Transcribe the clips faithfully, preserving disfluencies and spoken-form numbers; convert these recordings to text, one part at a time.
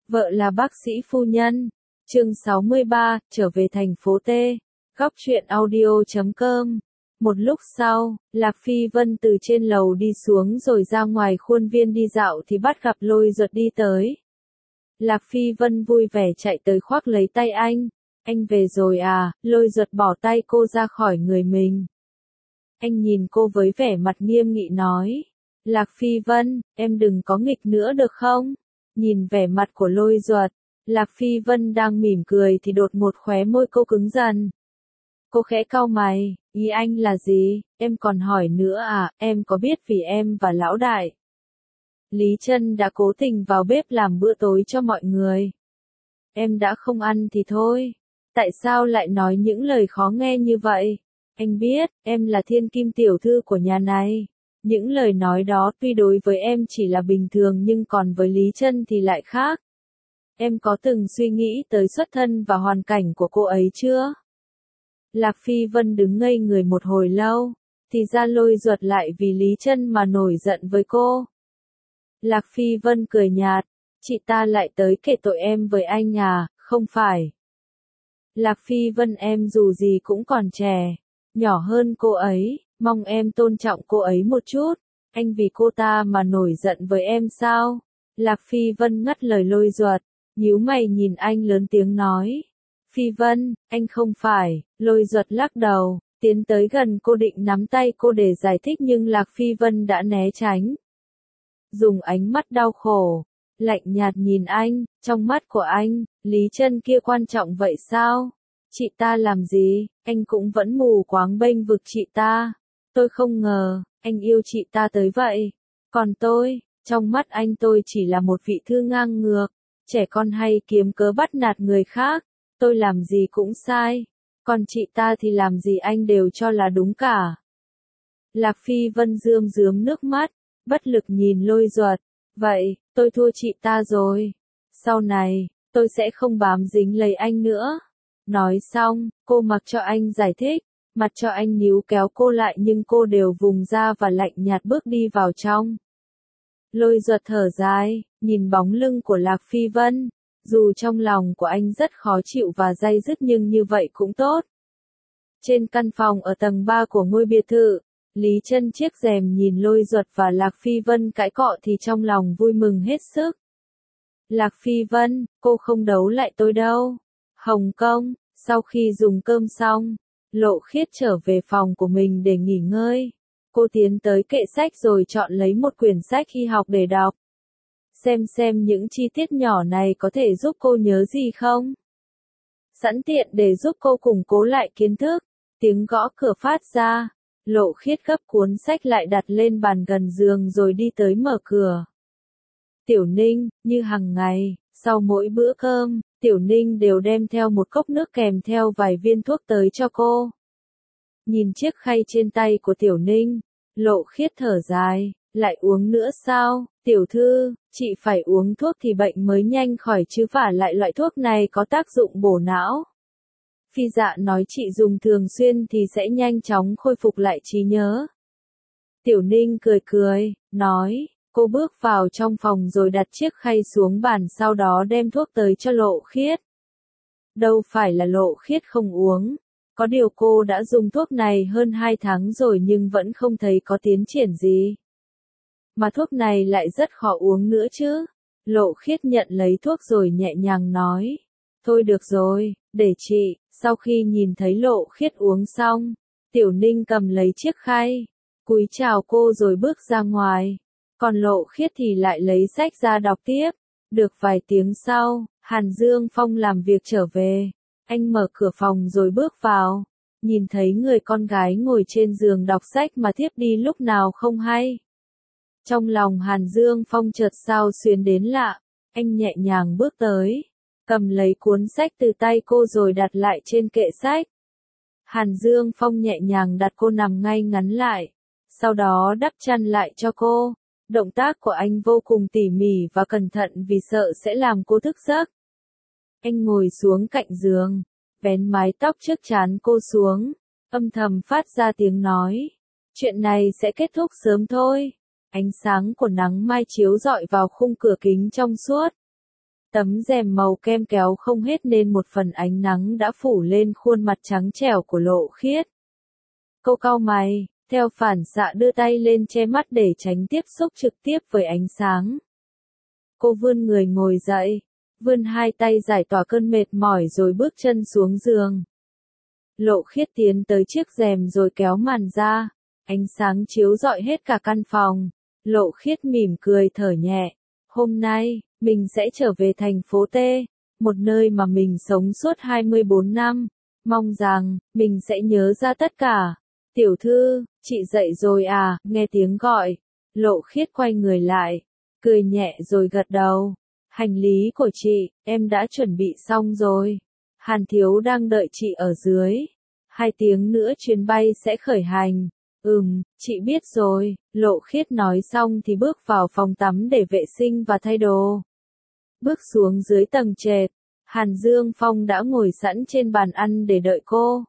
Vợ là bác sĩ phu nhân. Chương sáu mươi ba, trở về thành phố T. Góc truyện audio chấm com. Một lúc sau, Lạc Phi Vân từ trên lầu đi xuống rồi ra ngoài khuôn viên đi dạo thì bắt gặp Lôi Duật đi tới. Lạc Phi Vân vui vẻ chạy tới khoác lấy tay anh. Anh về rồi à? Lôi Duật bỏ tay cô ra khỏi người mình. Anh nhìn cô với vẻ mặt nghiêm nghị nói. Lạc Phi Vân, em đừng có nghịch nữa được không? Nhìn vẻ mặt của Lôi Duật, Lạc Phi Vân đang mỉm cười thì đột ngột khóe môi cô cứng dần. Cô khẽ cau mày, ý anh là gì? Em còn hỏi nữa à? Em có biết vì em và lão đại Lý Trân đã cố tình vào bếp làm bữa tối cho mọi người. Em đã không ăn thì thôi. Tại sao lại nói những lời khó nghe như vậy? Anh biết, em là thiên kim tiểu thư của nhà này. Những lời nói đó tuy đối với em chỉ là bình thường nhưng còn với Lý Trân thì lại khác. Em có từng suy nghĩ tới xuất thân và hoàn cảnh của cô ấy chưa? Lạc Phi Vân đứng ngây người một hồi lâu, thì ra Lôi Duật lại vì Lý Trân mà nổi giận với cô. Lạc Phi Vân cười nhạt, chị ta lại tới kể tội em với anh à, không phải. Lạc Phi Vân em dù gì cũng còn trẻ, nhỏ hơn cô ấy, mong em tôn trọng cô ấy một chút. Anh vì cô ta mà nổi giận với em sao? Lạc Phi Vân ngắt lời Lôi Duật, nhíu mày nhìn anh lớn tiếng nói. Phi Vân, anh không phải. Lôi Duật lắc đầu, tiến tới gần cô định nắm tay cô để giải thích nhưng Lạc Phi Vân đã né tránh. Dùng ánh mắt đau khổ, lạnh nhạt nhìn anh, trong mắt của anh, Lý Trân kia quan trọng vậy sao? Chị ta làm gì, anh cũng vẫn mù quáng bênh vực chị ta. Tôi không ngờ, anh yêu chị ta tới vậy. Còn tôi, trong mắt anh tôi chỉ là một vị thư ngang ngược, trẻ con hay kiếm cớ bắt nạt người khác. Tôi làm gì cũng sai, còn chị ta thì làm gì anh đều cho là đúng cả. Lạc Phi Vân rơm rớm nước mắt, bất lực nhìn Lôi Duật. Vậy, tôi thua chị ta rồi. Sau này, tôi sẽ không bám dính lấy anh nữa. Nói xong, cô mặc cho anh giải thích, mặt cho anh níu kéo cô lại nhưng cô đều vùng ra và lạnh nhạt bước đi vào trong. Lôi Duật thở dài, nhìn bóng lưng của Lạc Phi Vân. Dù trong lòng của anh rất khó chịu và day dứt nhưng như vậy cũng tốt. Trên căn phòng ở tầng ba của ngôi biệt thự, Lý Trân chiếc rèm nhìn Lôi Duật và Lạc Phi Vân cãi cọ thì trong lòng vui mừng hết sức. Lạc Phi Vân, cô không đấu lại tôi đâu. Hồng Kông, sau khi dùng cơm xong, Lộ Khiết trở về phòng của mình để nghỉ ngơi. Cô tiến tới kệ sách rồi chọn lấy một quyển sách y học để đọc. Xem xem những chi tiết nhỏ này có thể giúp cô nhớ gì không? Sẵn tiện để giúp cô củng cố lại kiến thức. Tiếng gõ cửa phát ra. Lộ Khiết gấp cuốn sách lại đặt lên bàn gần giường rồi đi tới mở cửa. Tiểu Ninh, như hàng ngày, sau mỗi bữa cơm, Tiểu Ninh đều đem theo một cốc nước kèm theo vài viên thuốc tới cho cô. Nhìn chiếc khay trên tay của Tiểu Ninh, Lộ Khiết thở dài. Lại uống nữa sao, tiểu thư, chị phải uống thuốc thì bệnh mới nhanh khỏi chứ vả lại loại thuốc này có tác dụng bổ não. Phi Dạ nói chị dùng thường xuyên thì sẽ nhanh chóng khôi phục lại trí nhớ. Tiểu Ninh cười cười, nói, cô bước vào trong phòng rồi đặt chiếc khay xuống bàn sau đó đem thuốc tới cho Lộ Khiết. Đâu phải là Lộ Khiết không uống, có điều cô đã dùng thuốc này hơn hai tháng rồi nhưng vẫn không thấy có tiến triển gì. Mà thuốc này lại rất khó uống nữa chứ. Lộ Khiết nhận lấy thuốc rồi nhẹ nhàng nói. Thôi được rồi, để chị. Sau khi nhìn thấy Lộ Khiết uống xong, Tiểu Ninh cầm lấy chiếc khay, cúi chào cô rồi bước ra ngoài. Còn Lộ Khiết thì lại lấy sách ra đọc tiếp. Được vài tiếng sau, Hàn Dương Phong làm việc trở về. Anh mở cửa phòng rồi bước vào. Nhìn thấy người con gái ngồi trên giường đọc sách mà thiếp đi lúc nào không hay. Trong lòng Hàn Dương Phong chợt sao xuyến đến lạ, anh nhẹ nhàng bước tới, cầm lấy cuốn sách từ tay cô rồi đặt lại trên kệ sách. Hàn Dương Phong nhẹ nhàng đặt cô nằm ngay ngắn lại, sau đó đắp chăn lại cho cô. Động tác của anh vô cùng tỉ mỉ và cẩn thận vì sợ sẽ làm cô thức giấc. Anh ngồi xuống cạnh giường, vén mái tóc trước trán cô xuống, âm thầm phát ra tiếng nói. Chuyện này sẽ kết thúc sớm thôi. Ánh sáng của nắng mai chiếu rọi vào khung cửa kính trong suốt. Tấm rèm màu kem kéo không hết nên một phần ánh nắng đã phủ lên khuôn mặt trắng trẻo của Lộ Khiết. Cô cau mày, theo phản xạ đưa tay lên che mắt để tránh tiếp xúc trực tiếp với ánh sáng. Cô vươn người ngồi dậy, vươn hai tay giải tỏa cơn mệt mỏi rồi bước chân xuống giường. Lộ Khiết tiến tới chiếc rèm rồi kéo màn ra, ánh sáng chiếu rọi hết cả căn phòng. Lộ Khiết mỉm cười thở nhẹ, hôm nay, mình sẽ trở về thành phố T, một nơi mà mình sống suốt hai mươi bốn năm, mong rằng, mình sẽ nhớ ra tất cả. Tiểu thư, chị dậy rồi à, nghe tiếng gọi. Lộ Khiết quay người lại, cười nhẹ rồi gật đầu. Hành lý của chị, em đã chuẩn bị xong rồi. Hàn Thiếu đang đợi chị ở dưới. Hai tiếng nữa chuyến bay sẽ khởi hành. Ừm, chị biết rồi. Lộ Khiết nói xong thì bước vào phòng tắm để vệ sinh và thay đồ. Bước xuống dưới tầng trệt, Hàn Dương Phong đã ngồi sẵn trên bàn ăn để đợi cô.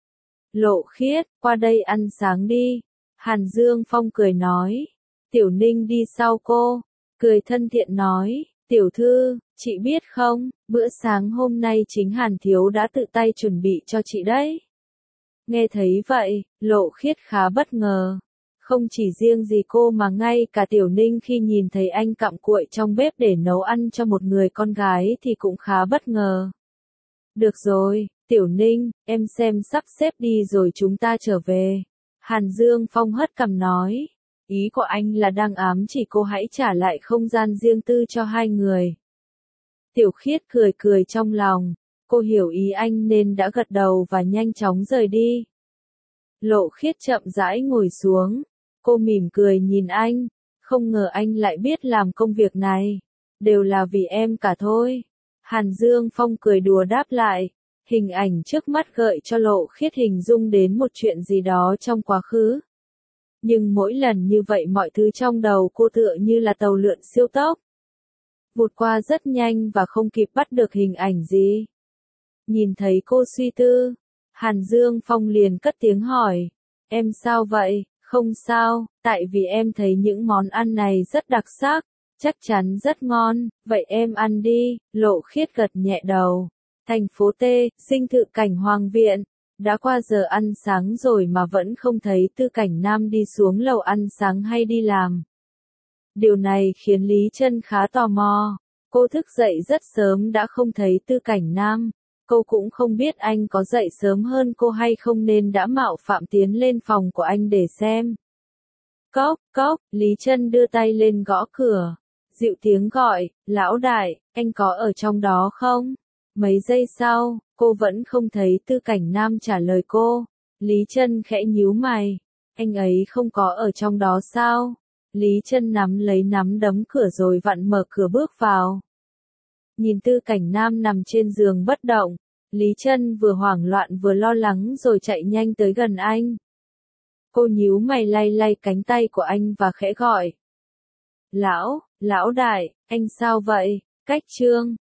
Lộ Khiết, qua đây ăn sáng đi. Hàn Dương Phong cười nói. Tiểu Ninh đi sau cô, cười thân thiện nói. Tiểu thư, chị biết không, bữa sáng hôm nay chính Hàn Thiếu đã tự tay chuẩn bị cho chị đấy. Nghe thấy vậy, Lộ Khiết khá bất ngờ. Không chỉ riêng gì cô mà ngay cả Tiểu Ninh khi nhìn thấy anh cặm cụi trong bếp để nấu ăn cho một người con gái thì cũng khá bất ngờ. Được rồi, Tiểu Ninh, em xem sắp xếp đi rồi chúng ta trở về. Hàn Dương Phong hất cằm nói. Ý của anh là đang ám chỉ cô hãy trả lại không gian riêng tư cho hai người. Tiểu Khiết cười cười trong lòng. Cô hiểu ý anh nên đã gật đầu và nhanh chóng rời đi. Lộ Khiết chậm rãi ngồi xuống. Cô mỉm cười nhìn anh. Không ngờ anh lại biết làm công việc này. Đều là vì em cả thôi. Hàn Dương Phong cười đùa đáp lại. Hình ảnh trước mắt gợi cho Lộ Khiết hình dung đến một chuyện gì đó trong quá khứ. Nhưng mỗi lần như vậy mọi thứ trong đầu cô tựa như là tàu lượn siêu tốc. Vụt qua rất nhanh và không kịp bắt được hình ảnh gì. Nhìn thấy cô suy tư, Hàn Dương Phong liền cất tiếng hỏi. Em sao vậy? Không sao, tại vì em thấy những món ăn này rất đặc sắc, chắc chắn rất ngon, vậy em ăn đi. Lộ Khiết gật nhẹ đầu. Thành phố T, dinh thự Cảnh Hoàng Viện. Đã qua giờ ăn sáng rồi mà vẫn không thấy Tư Cảnh Nam đi xuống lầu ăn sáng hay đi làm. Điều này khiến Lý Trân khá tò mò. Cô thức dậy rất sớm đã không thấy Tư Cảnh Nam. Cô cũng không biết anh có dậy sớm hơn cô hay không nên đã mạo phạm tiến lên phòng của anh để xem. Cốc, cốc, Lý Trân đưa tay lên gõ cửa. Dịu tiếng gọi, lão đại, anh có ở trong đó không? Mấy giây sau, cô vẫn không thấy Tư Cảnh Nam trả lời cô. Lý Trân khẽ nhíu mày. Anh ấy không có ở trong đó sao? Lý Trân nắm lấy nắm đấm cửa rồi vặn mở cửa bước vào. Nhìn Tư Cảnh Nam nằm trên giường bất động, Lý Trân vừa hoảng loạn vừa lo lắng rồi chạy nhanh tới gần anh. Cô nhíu mày lay lay cánh tay của anh và khẽ gọi. Lão, lão đại, anh sao vậy? Cách chương